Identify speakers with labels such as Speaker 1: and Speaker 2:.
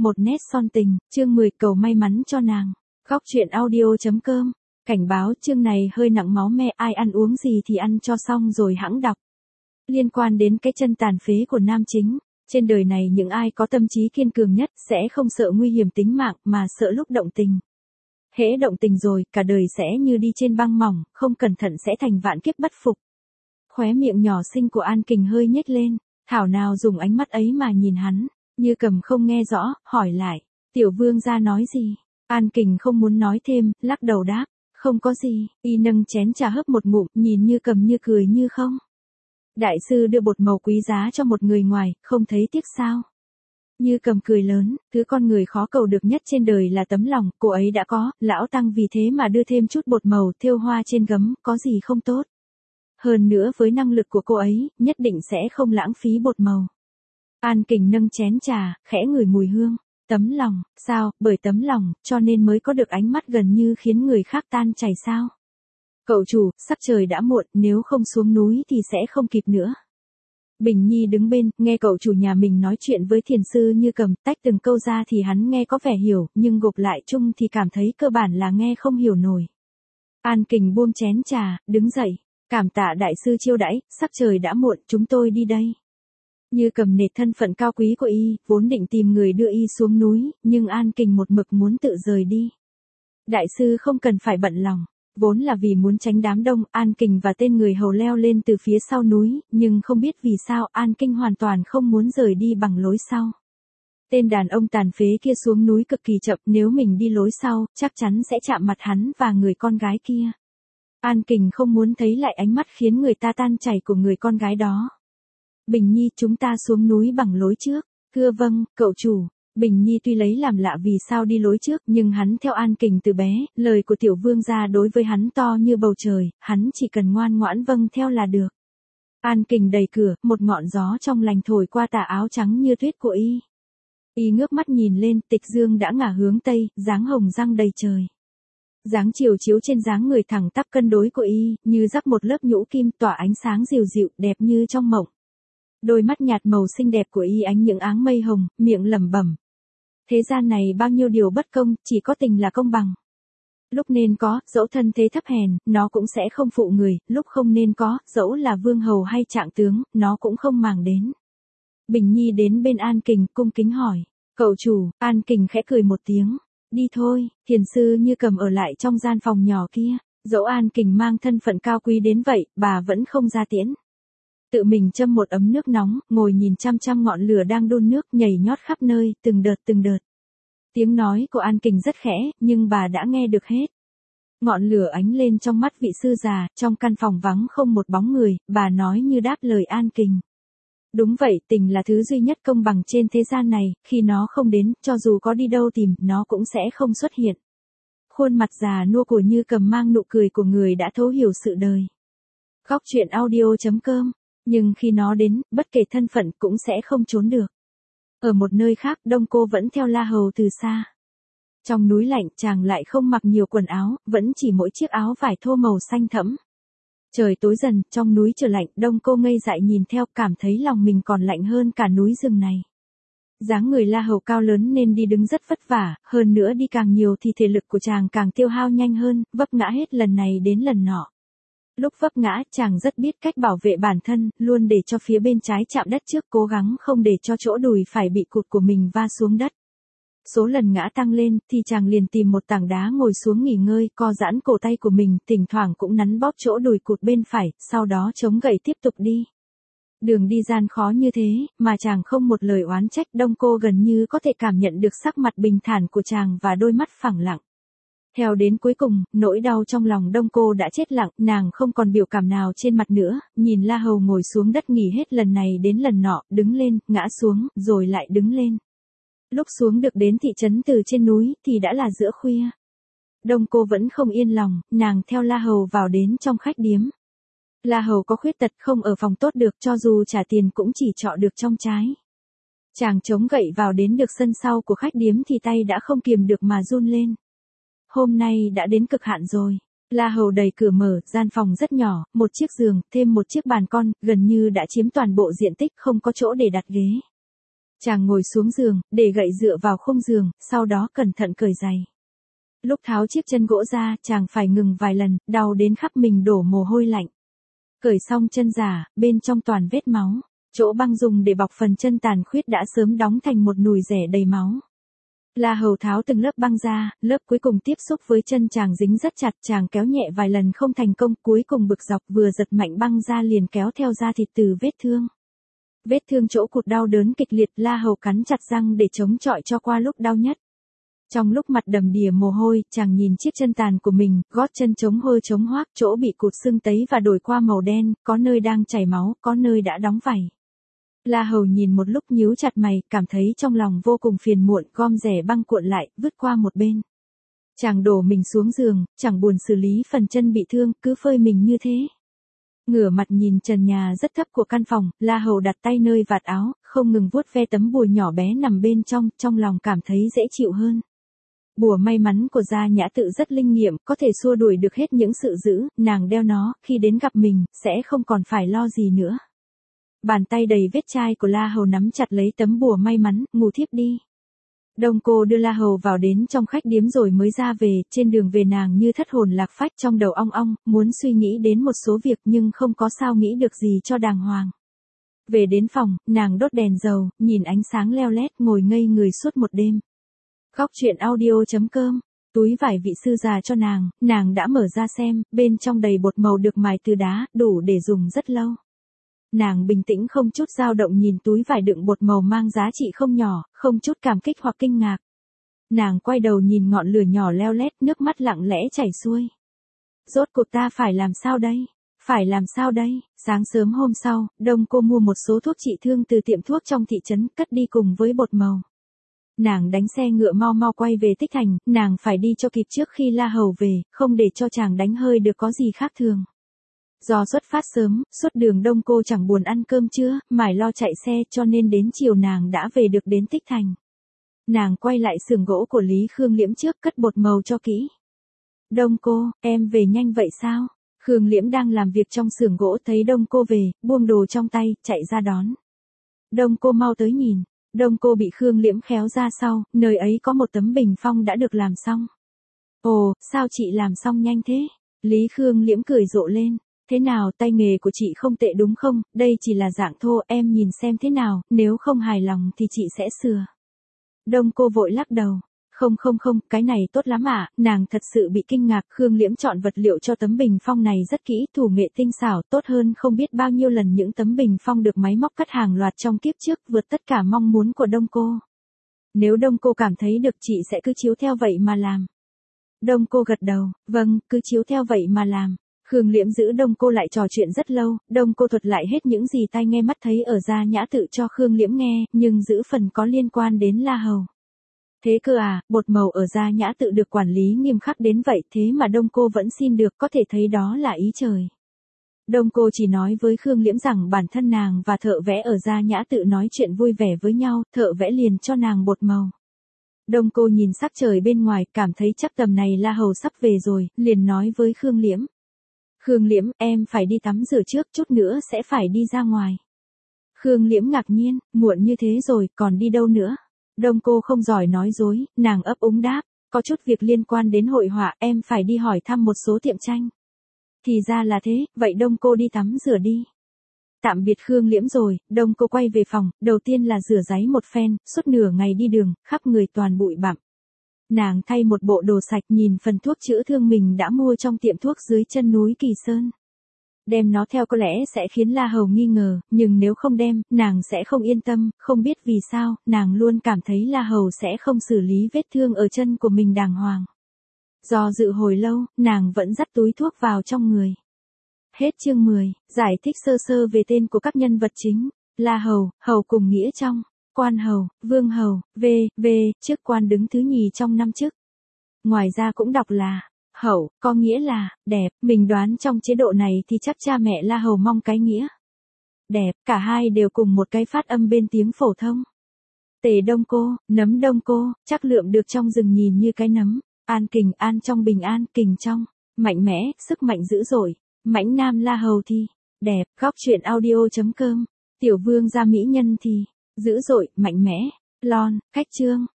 Speaker 1: một nét son tình, chương 10 cầu may mắn cho nàng. Góc truyện audio.com. Cảnh báo chương này hơi nặng máu me, ai ăn uống gì thì ăn cho xong rồi hẵng đọc. Liên quan đến cái chân tàn phế của nam chính, trên đời này những ai có tâm trí kiên cường nhất sẽ không sợ nguy hiểm tính mạng mà sợ lúc động tình. Hễ động tình rồi, cả đời sẽ như đi trên băng mỏng, không cẩn thận sẽ thành vạn kiếp bất phục. Khóe miệng nhỏ xinh của An Kình hơi nhếch lên, thảo nào dùng ánh mắt ấy mà nhìn hắn, Như Cầm không nghe rõ, hỏi lại, tiểu vương gia nói gì? An Kình không muốn nói thêm, lắc đầu đáp, không có gì, y nâng chén trà hớp một ngụm, nhìn Như Cầm như cười như không. Đại sư đưa bột màu quý giá cho một người ngoài, không thấy tiếc sao? Như Cầm cười lớn, thứ con người khó cầu được nhất trên đời là tấm lòng, cô ấy đã có, lão tăng vì thế mà đưa thêm chút bột màu thêu hoa trên gấm, có gì không tốt. Hơn nữa với năng lực của cô ấy, nhất định sẽ không lãng phí bột màu. An Kình nâng chén trà, khẽ ngửi mùi hương, tấm lòng, sao, bởi tấm lòng, cho nên mới có được ánh mắt gần như khiến người khác tan chảy sao. Cậu chủ, sắc trời đã muộn, nếu không xuống núi thì sẽ không kịp nữa. Bình Nhi đứng bên, nghe cậu chủ nhà mình nói chuyện với thiền sư Như Cầm, tách từng câu ra thì hắn nghe có vẻ hiểu, nhưng gộp lại chung thì cảm thấy cơ bản là nghe không hiểu nổi. An Kình buông chén trà, đứng dậy, cảm tạ đại sư chiêu đãi, sắc trời đã muộn, chúng tôi đi đây. Như Cầm nể thân phận cao quý của y, vốn định tìm người đưa y xuống núi, nhưng An Kình một mực muốn tự rời đi. Đại sư không cần phải bận lòng. Vốn là vì muốn tránh đám đông, An Kình và tên người hầu leo lên từ phía sau núi, nhưng không biết vì sao An Kình hoàn toàn không muốn rời đi bằng lối sau. Tên đàn ông tàn phế kia xuống núi cực kỳ chậm, nếu mình đi lối sau, chắc chắn sẽ chạm mặt hắn và người con gái kia. An Kình không muốn thấy lại ánh mắt khiến người ta tan chảy của người con gái đó. Bình Nhi, chúng ta xuống núi bằng lối trước. Thưa vâng, cậu chủ. Bình Nhi tuy lấy làm lạ vì sao đi lối trước, nhưng hắn theo An Kình từ bé, lời của tiểu vương gia đối với hắn to như bầu trời, hắn chỉ cần ngoan ngoãn vâng theo là được. An Kình đẩy cửa, một ngọn gió trong lành thổi qua tà áo trắng như tuyết của y. Y ngước mắt nhìn lên, tịch dương đã ngả hướng tây, dáng hồng răng đầy trời. Dáng chiều chiếu trên dáng người thẳng tắp cân đối của y, như rắc một lớp nhũ kim tỏa ánh sáng dịu dịu, đẹp như trong mộng. Đôi mắt nhạt màu xinh đẹp của y ánh những áng mây hồng, miệng lẩm bẩm. Thế gian này bao nhiêu điều bất công, chỉ có tình là công bằng. Lúc nên có, dẫu thân thế thấp hèn, nó cũng sẽ không phụ người, lúc không nên có, dẫu là vương hầu hay trạng tướng, nó cũng không màng đến. Bình Nhi đến bên An Kình, cung kính hỏi, cậu chủ, An Kình khẽ cười một tiếng, đi thôi, thiền sư Như Cầm ở lại trong gian phòng nhỏ kia, dẫu An Kình mang thân phận cao quý đến vậy, bà vẫn không ra tiễn. Tự mình châm một ấm nước nóng, ngồi nhìn chăm chăm ngọn lửa đang đun nước nhảy nhót khắp nơi, từng đợt từng đợt. Tiếng nói của An Kình rất khẽ, nhưng bà đã nghe được hết. Ngọn lửa ánh lên trong mắt vị sư già, trong căn phòng vắng không một bóng người, bà nói như đáp lời An Kình. Đúng vậy, tình là thứ duy nhất công bằng trên thế gian này, khi nó không đến, cho dù có đi đâu tìm, nó cũng sẽ không xuất hiện. Khuôn mặt già nua của Như Cầm mang nụ cười của người đã thấu hiểu sự đời. Góc truyện audio.com. Nhưng khi nó đến, bất kể thân phận cũng sẽ không trốn được. Ở một nơi khác, Đông Cô vẫn theo La Hầu từ xa. Trong núi lạnh, chàng lại không mặc nhiều quần áo, vẫn chỉ mỗi chiếc áo vải thô màu xanh thẫm. Trời tối dần, trong núi trời lạnh, Đông Cô ngây dại nhìn theo, cảm thấy lòng mình còn lạnh hơn cả núi rừng này. Dáng người La Hầu cao lớn nên đi đứng rất vất vả, hơn nữa đi càng nhiều thì thể lực của chàng càng tiêu hao nhanh hơn, vấp ngã hết lần này đến lần nọ. Lúc vấp ngã, chàng rất biết cách bảo vệ bản thân, luôn để cho phía bên trái chạm đất trước, cố gắng không để cho chỗ đùi phải bị cụt của mình va xuống đất. Số lần ngã tăng lên, thì chàng liền tìm một tảng đá ngồi xuống nghỉ ngơi, co giãn cổ tay của mình, thỉnh thoảng cũng nắn bóp chỗ đùi cụt bên phải, sau đó chống gậy tiếp tục đi. Đường đi gian khó như thế, mà chàng không một lời oán trách, Đông Cô gần như có thể cảm nhận được sắc mặt bình thản của chàng và đôi mắt phẳng lặng. Theo đến cuối cùng, nỗi đau trong lòng Đông Cô đã chết lặng, nàng không còn biểu cảm nào trên mặt nữa, nhìn La Hầu ngồi xuống đất nghỉ hết lần này đến lần nọ, đứng lên, ngã xuống, rồi lại đứng lên. Lúc xuống được đến thị trấn từ trên núi, thì đã là giữa khuya. Đông Cô vẫn không yên lòng, nàng theo La Hầu vào đến trong khách điếm. La Hầu có khuyết tật không ở phòng tốt được, cho dù trả tiền cũng chỉ trọ được trong trái. Chàng chống gậy vào đến được sân sau của khách điếm thì tay đã không kiềm được mà run lên. Hôm nay đã đến cực hạn rồi. La Hầu đẩy cửa mở, gian phòng rất nhỏ, một chiếc giường, thêm một chiếc bàn con, gần như đã chiếm toàn bộ diện tích, không có chỗ để đặt ghế. Chàng ngồi xuống giường, để gậy dựa vào khung giường, sau đó cẩn thận cởi giày. Lúc tháo chiếc chân gỗ ra, chàng phải ngừng vài lần, đau đến khắp mình đổ mồ hôi lạnh. Cởi xong chân giả, bên trong toàn vết máu. Chỗ băng dùng để bọc phần chân tàn khuyết đã sớm đóng thành một nùi rẻ đầy máu. La Hầu tháo từng lớp băng ra, lớp cuối cùng tiếp xúc với chân chàng dính rất chặt, chàng kéo nhẹ vài lần không thành công, cuối cùng bực dọc vừa giật mạnh băng ra liền kéo theo da thịt từ vết thương. Vết thương chỗ cụt đau đớn kịch liệt, La Hầu cắn chặt răng để chống chọi cho qua lúc đau nhất. Trong lúc mặt đầm đìa mồ hôi, chàng nhìn chiếc chân tàn của mình, gót chân chống hôi chống hoác, chỗ bị cụt sưng tấy và đổi qua màu đen, có nơi đang chảy máu, có nơi đã đóng vảy. La Hầu nhìn một lúc nhíu chặt mày, cảm thấy trong lòng vô cùng phiền muộn, gom rẻ băng cuộn lại, vứt qua một bên. Chàng đổ mình xuống giường, chẳng buồn xử lý phần chân bị thương, cứ phơi mình như thế. Ngửa mặt nhìn trần nhà rất thấp của căn phòng, La Hầu đặt tay nơi vạt áo, không ngừng vuốt ve tấm bùa nhỏ bé nằm bên trong lòng cảm thấy dễ chịu hơn. Bùa may mắn của Gia Nhã Tự rất linh nghiệm, có thể xua đuổi được hết những sự dữ, nàng đeo nó, khi đến gặp mình, sẽ không còn phải lo gì nữa. Bàn tay đầy vết chai của La Hầu nắm chặt lấy tấm bùa may mắn, ngủ thiếp đi. Đông Cô đưa La Hầu vào đến trong khách điếm rồi mới ra về, trên đường về nàng như thất hồn lạc phách, trong đầu ong ong, muốn suy nghĩ đến một số việc nhưng không có sao nghĩ được gì cho đàng hoàng. Về đến phòng, nàng đốt đèn dầu, nhìn ánh sáng leo lét, ngồi ngây người suốt một đêm. Góc truyện audio.com, túi vải vị sư già cho nàng đã mở ra xem, bên trong đầy bột màu được mài từ đá, đủ để dùng rất lâu. Nàng bình tĩnh không chút dao động nhìn túi vải đựng bột màu mang giá trị không nhỏ, không chút cảm kích hoặc kinh ngạc. Nàng quay đầu nhìn ngọn lửa nhỏ leo lét, nước mắt lặng lẽ chảy xuôi. Rốt cuộc ta phải làm sao đây? Phải làm sao đây? Sáng sớm hôm sau, Đông Cô mua một số thuốc trị thương từ tiệm thuốc trong thị trấn, cất đi cùng với bột màu. Nàng đánh xe ngựa mau mau quay về Tích Thành, nàng phải đi cho kịp trước khi La Hầu về, không để cho chàng đánh hơi được có gì khác thường. Do xuất phát sớm, suốt đường Đông Cô chẳng buồn ăn cơm trưa, mải lo chạy xe, cho nên đến chiều nàng đã về được đến Tích Thành. Nàng quay lại xưởng gỗ của Lý Khương Liễm trước, cất bột màu cho kỹ. Đông Cô, em về nhanh vậy sao? Khương Liễm đang làm việc trong xưởng gỗ thấy Đông Cô về, buông đồ trong tay, chạy ra đón. Đông Cô mau tới nhìn. Đông Cô bị Khương Liễm khéo ra sau, nơi ấy có một tấm bình phong đã được làm xong. Ồ, sao chị làm xong nhanh thế? Lý Khương Liễm cười rộ lên. Thế nào, tay nghề của chị không tệ đúng không? Đây chỉ là dạng thô, em nhìn xem thế nào, nếu không hài lòng thì chị sẽ sửa. Đông Cô vội lắc đầu. Không, cái này tốt lắm ạ, nàng thật sự bị kinh ngạc. Khương Liễm chọn vật liệu cho tấm bình phong này rất kỹ, thủ nghệ tinh xảo, tốt hơn không biết bao nhiêu lần những tấm bình phong được máy móc cắt hàng loạt trong kiếp trước, vượt tất cả mong muốn của Đông Cô. Nếu Đông Cô cảm thấy được chị sẽ cứ chiếu theo vậy mà làm. Đông Cô gật đầu, vâng, cứ chiếu theo vậy mà làm. Khương Liễm giữ Đông Cô lại trò chuyện rất lâu, Đông Cô thuật lại hết những gì tai nghe mắt thấy ở Gia Nhã Tự cho Khương Liễm nghe, nhưng giữ phần có liên quan đến La Hầu. Thế cơ à, bột màu ở Gia Nhã Tự được quản lý nghiêm khắc đến vậy, thế mà Đông Cô vẫn xin được, có thể thấy đó là ý trời. Đông Cô chỉ nói với Khương Liễm rằng bản thân nàng và thợ vẽ ở Gia Nhã Tự nói chuyện vui vẻ với nhau, thợ vẽ liền cho nàng bột màu. Đông Cô nhìn sắc trời bên ngoài, cảm thấy chắc tầm này La Hầu sắp về rồi, liền nói với Khương Liễm. Khương Liễm, em phải đi tắm rửa trước, chút nữa sẽ phải đi ra ngoài. Khương Liễm ngạc nhiên, muộn như thế rồi, còn đi đâu nữa? Đông Cô không giỏi nói dối, nàng ấp úng đáp, có chút việc liên quan đến hội họa, em phải đi hỏi thăm một số tiệm tranh. Thì ra là thế, vậy Đông Cô đi tắm rửa đi. Tạm biệt Khương Liễm rồi, Đông Cô quay về phòng, đầu tiên là rửa ráy một phen, suốt nửa ngày đi đường, khắp người toàn bụi bặm. Nàng thay một bộ đồ sạch, nhìn phần thuốc chữa thương mình đã mua trong tiệm thuốc dưới chân núi Kỳ Sơn. Đem nó theo có lẽ sẽ khiến La Hầu nghi ngờ, nhưng nếu không đem, nàng sẽ không yên tâm, không biết vì sao, nàng luôn cảm thấy La Hầu sẽ không xử lý vết thương ở chân của mình đàng hoàng. Do dự hồi lâu, nàng vẫn dắt túi thuốc vào trong người. Hết chương 10, giải thích sơ sơ về tên của các nhân vật chính. La Hầu, hầu cùng nghĩa trong, quan hầu, vương hầu, v, chức quan đứng thứ nhì trong năm chức. Ngoài ra cũng đọc là hậu, có nghĩa là đẹp, mình đoán trong chế độ này thì chắc cha mẹ La Hầu mong cái nghĩa đẹp, cả hai đều cùng một cái phát âm bên tiếng phổ thông. Tề Đông Cô, nấm Đông Cô, chắc lượm được trong rừng nhìn như cái nấm, an kình an trong bình an, kình trong, mạnh mẽ, sức mạnh dữ dội, mãnh nam La Hầu thì đẹp. Góc truyện audio.com, tiểu vương gia mỹ nhân thì Dữ dội, mạnh mẽ. Lon, cách chương.